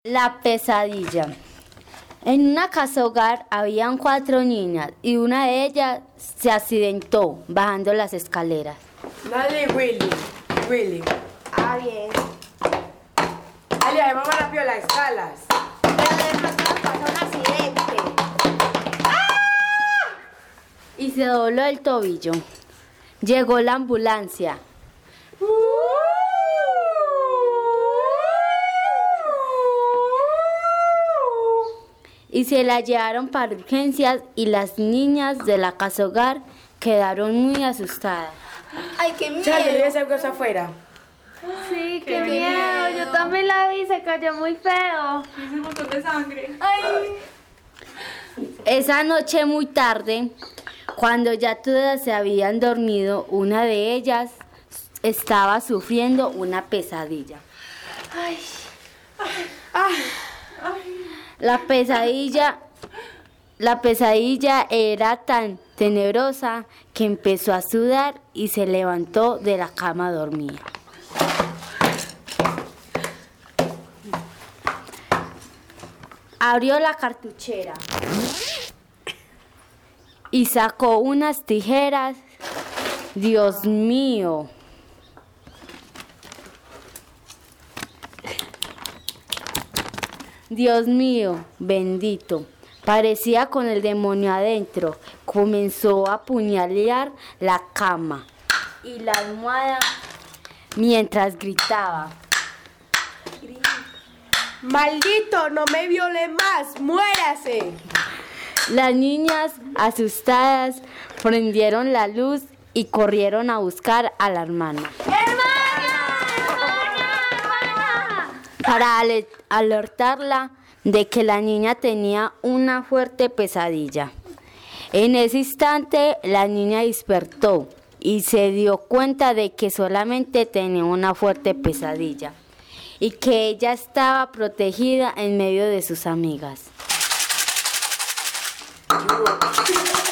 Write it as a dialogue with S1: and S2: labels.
S1: La pesadilla. En una casa hogar habían 4 niñas y una de ellas se accidentó bajando las escaleras.
S2: Dale, Willy.
S3: Ah, bien.
S2: Dale, vamos rápido a las escalas.
S3: Pero de pronto nos pasa un accidente.
S1: Y se dobló el tobillo. Llegó la ambulancia. Y se la llevaron para urgencias y las niñas de la casa hogar quedaron muy asustadas.
S3: Ay, qué miedo.
S2: Charlie, ¿ves algo afuera?
S4: Sí, qué miedo. Yo también la vi, se cayó muy feo.
S5: Es un montón de sangre.
S3: Ay.
S1: Esa noche muy tarde, cuando ya todas se habían dormido, una de ellas estaba sufriendo una pesadilla. La pesadilla era tan tenebrosa que empezó a sudar y se levantó de la cama dormida. Abrió la cartuchera y sacó unas tijeras. Dios mío. Dios mío, bendito. Parecía con el demonio adentro. Comenzó a apuñalar la cama y la almohada mientras gritaba.
S2: ¡Maldito, no me viole más! ¡Muérase!
S1: Las niñas, asustadas, prendieron la luz y corrieron a buscar a la hermana. Para alertarla de que la niña tenía una fuerte pesadilla. En ese instante la niña despertó y se dio cuenta de que solamente tenía una fuerte pesadilla y que ella estaba protegida en medio de sus amigas.